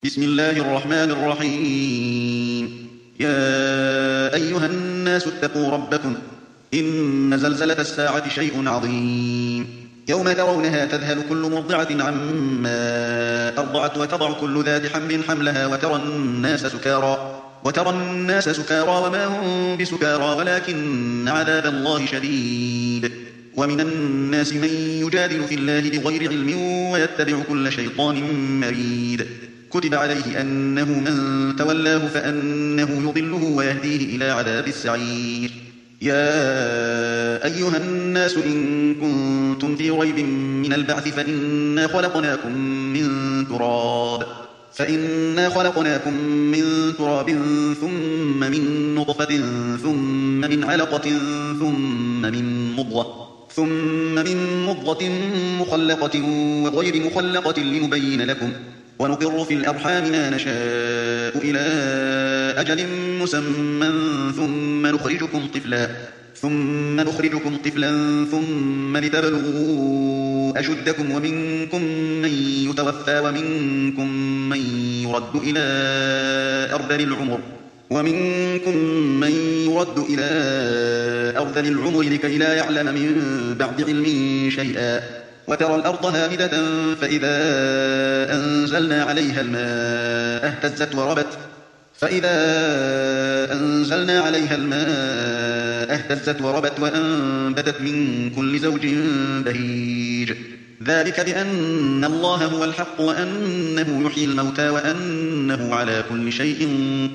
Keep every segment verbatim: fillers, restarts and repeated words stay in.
بسم الله الرحمن الرحيم. يا أيها الناس اتقوا ربكم إن زلزلة الساعة شيء عظيم. يوم ترونها تذهل كل مرضعة عما أرضعت وتضع كل ذات حمل حملها وترى الناس سكارى وترى الناس سكارى وما هم بسكارى ولكن عذاب الله شديد. ومن الناس من يجادل في الله بغير علم ويتبع كل شيطان مريد. كتب عليه أنه من تولاه فأنه يضله ويهديه إلى عذاب السعير. يا أيها الناس إن كنتم في ريب من البعث فإنا خلقناكم من تراب فإنا خلقناكم من تراب ثم من نطفة ثم من علقة ثم من مضغة ثم من مضغة مخلقة وغير مخلقة لنبين لكم ونقر في الأرحام ما نشاء إلى أجل مسمى ثم نخرجكم طفلا ثم نخرجكم طفلا ثم لتبلغوا أشدكم ومنكم من يتوفى ومنكم من يرد إلى أرذل العمر ومنكم من يرد إلى أرذل العمر لكي لا يعلم من بعد علم شيئا. وترى الأرض هامدة فإذا أنزلنا عليها الماء اهتزت وربت فإذا أنزلنا عليها الماء اهتزت وربت وأنبتت من كل زوج بهيج. ذلك بأن الله هو الحق وأنه يحيي الموتى وأنه على كل شيء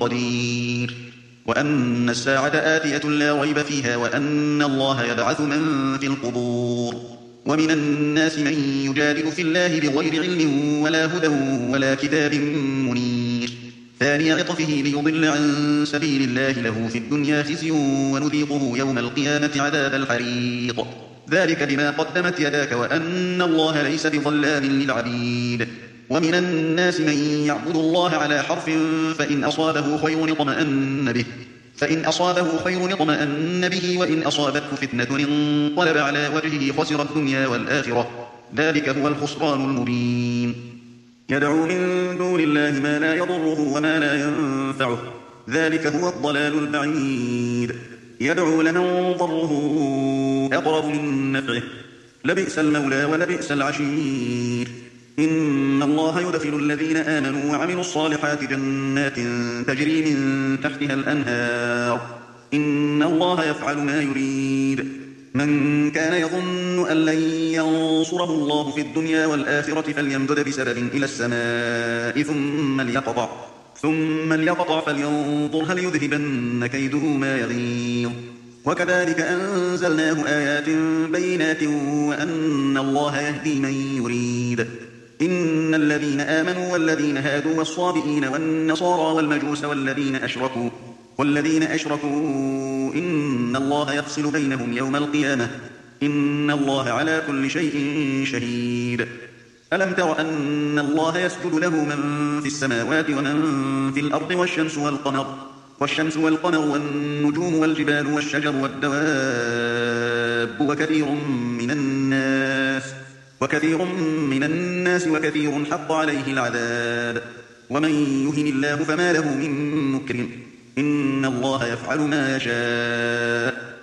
قدير وأن الساعة آتية لا ريب فيها وأن الله يبعث من في القبور. ومن الناس من يجادل في الله بغير علم ولا هدى ولا كتاب منير. ثاني عطفه ليضل عن سبيل الله له في الدنيا خزي ونذيقه يوم القيامة عذاب الحريق. ذلك بما قدمت يداك وأن الله ليس بظلام للعبيد. ومن الناس من يعبد الله على حرف فإن أصابه خير اطمأن به فإن أصابه خير اطمأن به وإن أصابته فتنة انقلب على وجهه خسر الدنيا والآخرة. ذلك هو الخسران المبين. يدعو من دون الله ما لا يضره وما لا ينفعه ذلك هو الضلال البعيد. يدعو لمن ضره أقرب من نفعه لبئس المولى ولبئس العشير. إن الله يدخل الذين آمنوا وعملوا الصالحات جنات تجري من تحتها الأنهار إن الله يفعل ما يريد. من كان يظن أن لن ينصره الله في الدنيا والآخرة فليمدد بسبب إلى السماء ثم ليقطع ثم ليقطع فلينظر هل يذهبن كيده ما يغيظ. وكذلك أنزلناه آيات بينات وأن الله يهدي من يريد. إن الذين آمنوا والذين هادوا والصابئين والنصارى والمجوس والذين أشركوا والذين أشركوا إن الله يفصل بينهم يوم القيامة إن الله على كل شيء شهيد. ألم تر أن الله يسجد له من في السماوات ومن في الأرض والشمس والقمر والشمس والقمر والنجوم والجبال والشجر والدواب وكثير من الناس وكثير من الناس وكثير حق عليه العذاب. ومن يهن الله فما له من مكرم إن الله يفعل ما يشاء